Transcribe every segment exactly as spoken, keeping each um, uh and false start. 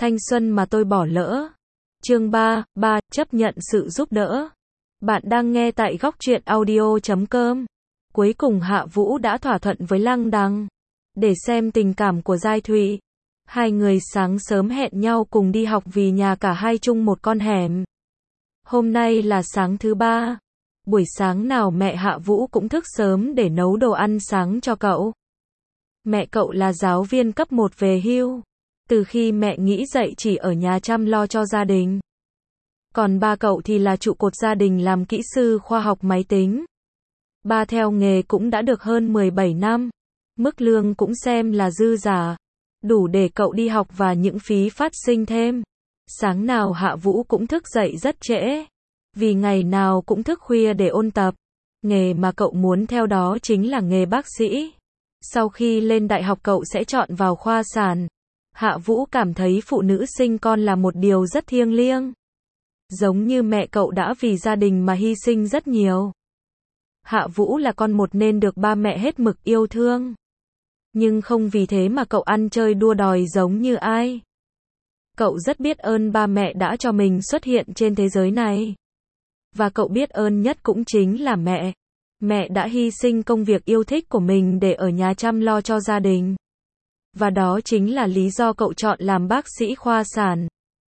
Thanh xuân mà tôi bỏ lỡ. Chương ba, ba, chấp nhận sự giúp đỡ. Bạn đang nghe tại góc truyện audio chấm com. Cuối cùng Hạ Vũ đã thỏa thuận với Lăng Đằng. Để xem tình cảm của Giai Thụy. Hai người sáng sớm hẹn nhau cùng đi học vì nhà cả hai chung một con hẻm. Hôm nay là sáng thứ ba. Buổi sáng nào mẹ Hạ Vũ cũng thức sớm để nấu đồ ăn sáng cho cậu. Mẹ cậu là giáo viên cấp một về hưu. Từ khi mẹ nghĩ dậy chỉ ở nhà chăm lo cho gia đình. Còn ba cậu thì là trụ cột gia đình làm kỹ sư khoa học máy tính. Ba theo nghề cũng đã được hơn mười bảy năm. Mức lương cũng xem là dư giả. Đủ để cậu đi học và những phí phát sinh thêm. Sáng nào Hạ Vũ cũng thức dậy rất trễ. Vì ngày nào cũng thức khuya để ôn tập. Nghề mà cậu muốn theo đó chính là nghề bác sĩ. Sau khi lên đại học cậu sẽ chọn vào khoa sản. Hạ Vũ cảm thấy phụ nữ sinh con là một điều rất thiêng liêng. Giống như mẹ cậu đã vì gia đình mà hy sinh rất nhiều. Hạ Vũ là con một nên được ba mẹ hết mực yêu thương. Nhưng không vì thế mà cậu ăn chơi đua đòi giống như ai. Cậu rất biết ơn ba mẹ đã cho mình xuất hiện trên thế giới này. Và cậu biết ơn nhất cũng chính là mẹ. Mẹ đã hy sinh công việc yêu thích của mình để ở nhà chăm lo cho gia đình. Và đó chính là lý do cậu chọn làm bác sĩ khoa sản.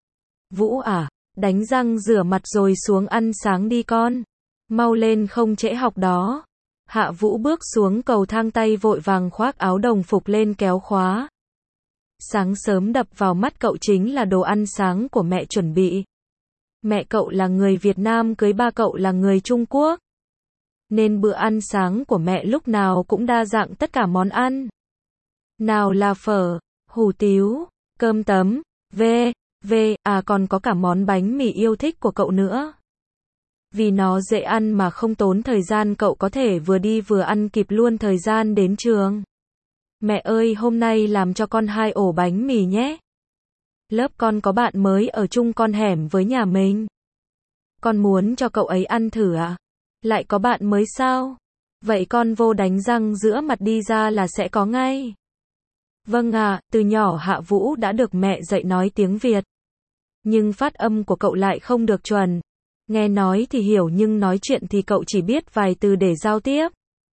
Vũ à, đánh răng rửa mặt rồi xuống ăn sáng đi con. Mau lên không trễ học đó. Hạ Vũ bước xuống cầu thang tay vội vàng khoác áo đồng phục lên kéo khóa. Sáng sớm đập vào mắt cậu chính là đồ ăn sáng của mẹ chuẩn bị. Mẹ cậu là người Việt Nam cưới ba cậu là người Trung Quốc. Nên bữa ăn sáng của mẹ lúc nào cũng đa dạng tất cả món ăn. Nào là phở, hủ tiếu, cơm tấm, v, v, à còn có cả món bánh mì yêu thích của cậu nữa. Vì nó dễ ăn mà không tốn thời gian cậu có thể vừa đi vừa ăn kịp luôn thời gian đến trường. Mẹ ơi hôm nay làm cho con hai ổ bánh mì nhé. Lớp con có bạn mới ở chung con hẻm với nhà mình. Con muốn cho cậu ấy ăn thử à? Lại có bạn mới sao? Vậy con vô đánh răng rửa mặt đi ra là sẽ có ngay. Vâng ạ, à, từ nhỏ Hạ Vũ đã được mẹ dạy nói tiếng Việt. Nhưng phát âm của cậu lại không được chuẩn. Nghe nói thì hiểu nhưng nói chuyện thì cậu chỉ biết vài từ để giao tiếp.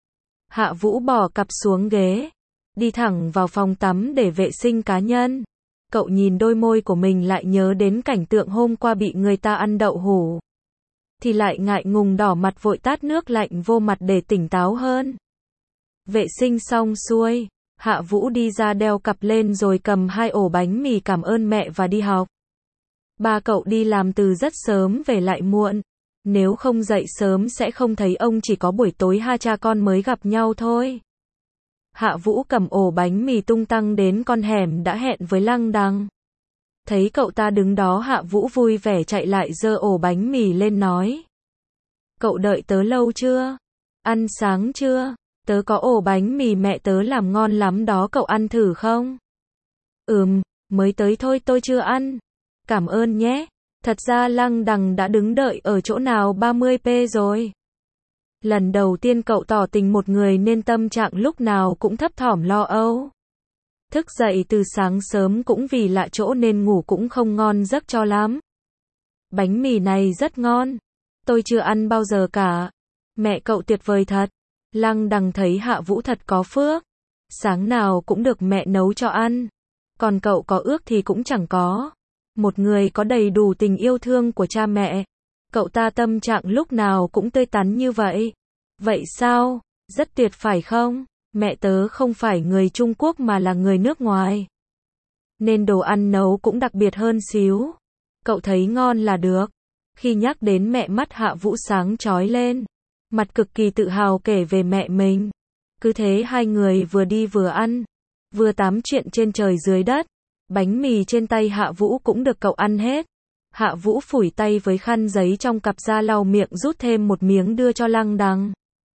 Hạ Vũ bỏ cặp xuống ghế. Đi thẳng vào phòng tắm để vệ sinh cá nhân. Cậu nhìn đôi môi của mình lại nhớ đến cảnh tượng hôm qua bị người ta ăn đậu hũ. Thì lại ngại ngùng đỏ mặt vội tát nước lạnh vô mặt để tỉnh táo hơn. Vệ sinh xong xuôi. Hạ Vũ đi ra đeo cặp lên rồi cầm hai ổ bánh mì cảm ơn mẹ và đi học. Ba cậu đi làm từ rất sớm về lại muộn. Nếu không dậy sớm sẽ không thấy ông chỉ có buổi tối hai cha con mới gặp nhau thôi. Hạ Vũ cầm ổ bánh mì tung tăng đến con hẻm đã hẹn với Lăng Đằng. Thấy cậu ta đứng đó Hạ Vũ vui vẻ chạy lại giơ ổ bánh mì lên nói. Cậu đợi tớ lâu chưa? Ăn sáng chưa? Tớ có ổ bánh mì mẹ tớ làm ngon lắm đó cậu ăn thử không? Ừm, mới tới thôi tôi chưa ăn. Cảm ơn nhé. Thật ra Lăng Đằng đã đứng đợi ở chỗ nào ba mươi phút rồi. Lần đầu tiên cậu tỏ tình một người nên tâm trạng lúc nào cũng thấp thỏm lo âu. Thức dậy từ sáng sớm cũng vì lạ chỗ nên ngủ cũng không ngon giấc cho lắm. Bánh mì này rất ngon. Tôi chưa ăn bao giờ cả. Mẹ cậu tuyệt vời thật. Lăng Đằng thấy Hạ Vũ thật có phước. Sáng nào cũng được mẹ nấu cho ăn. Còn cậu có ước thì cũng chẳng có. Một người có đầy đủ tình yêu thương của cha mẹ. Cậu ta tâm trạng lúc nào cũng tươi tắn như vậy. Vậy sao? Rất tuyệt phải không? Mẹ tớ không phải người Trung Quốc mà là người nước ngoài. Nên đồ ăn nấu cũng đặc biệt hơn xíu. Cậu thấy ngon là được. Khi nhắc đến mẹ mắt Hạ Vũ sáng chói lên. Mặt cực kỳ tự hào kể về mẹ mình. Cứ thế hai người vừa đi vừa ăn. Vừa tám chuyện trên trời dưới đất. Bánh mì trên tay Hạ Vũ cũng được cậu ăn hết. Hạ Vũ phủi tay với khăn giấy trong cặp ra lau miệng rút thêm một miếng đưa cho Lăng Đằng.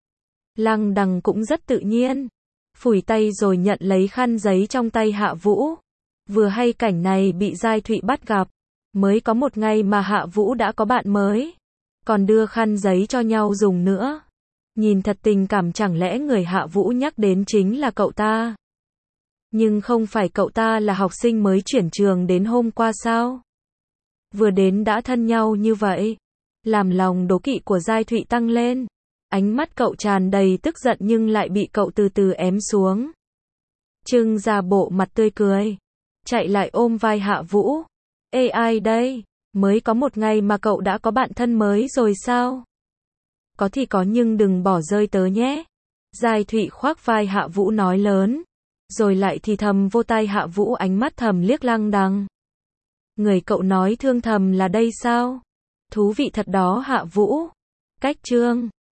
Lăng Đằng cũng rất tự nhiên. Phủi tay rồi nhận lấy khăn giấy trong tay Hạ Vũ. Vừa hay cảnh này bị Giai Thụy bắt gặp. Mới có một ngày mà Hạ Vũ đã có bạn mới. Còn đưa khăn giấy cho nhau dùng nữa. Nhìn thật tình cảm chẳng lẽ người Hạ Vũ nhắc đến chính là cậu ta. Nhưng không phải cậu ta là học sinh mới chuyển trường đến hôm qua sao? Vừa đến đã thân nhau như vậy. Làm lòng đố kỵ của Giai Thụy tăng lên. Ánh mắt cậu tràn đầy tức giận nhưng lại bị cậu từ từ ém xuống. Trưng ra bộ mặt tươi cười. Chạy lại ôm vai Hạ Vũ. Ê ai đây? Mới có một ngày mà cậu đã có bạn thân mới rồi sao? Có thì có nhưng đừng bỏ rơi tớ nhé. Giai Thụy khoác vai Hạ Vũ nói lớn. Rồi lại thì thầm vô tai Hạ Vũ, ánh mắt thầm liếc Lăng Đằng. Người cậu nói thương thầm là đây sao? Thú vị thật đó Hạ Vũ. Cách chương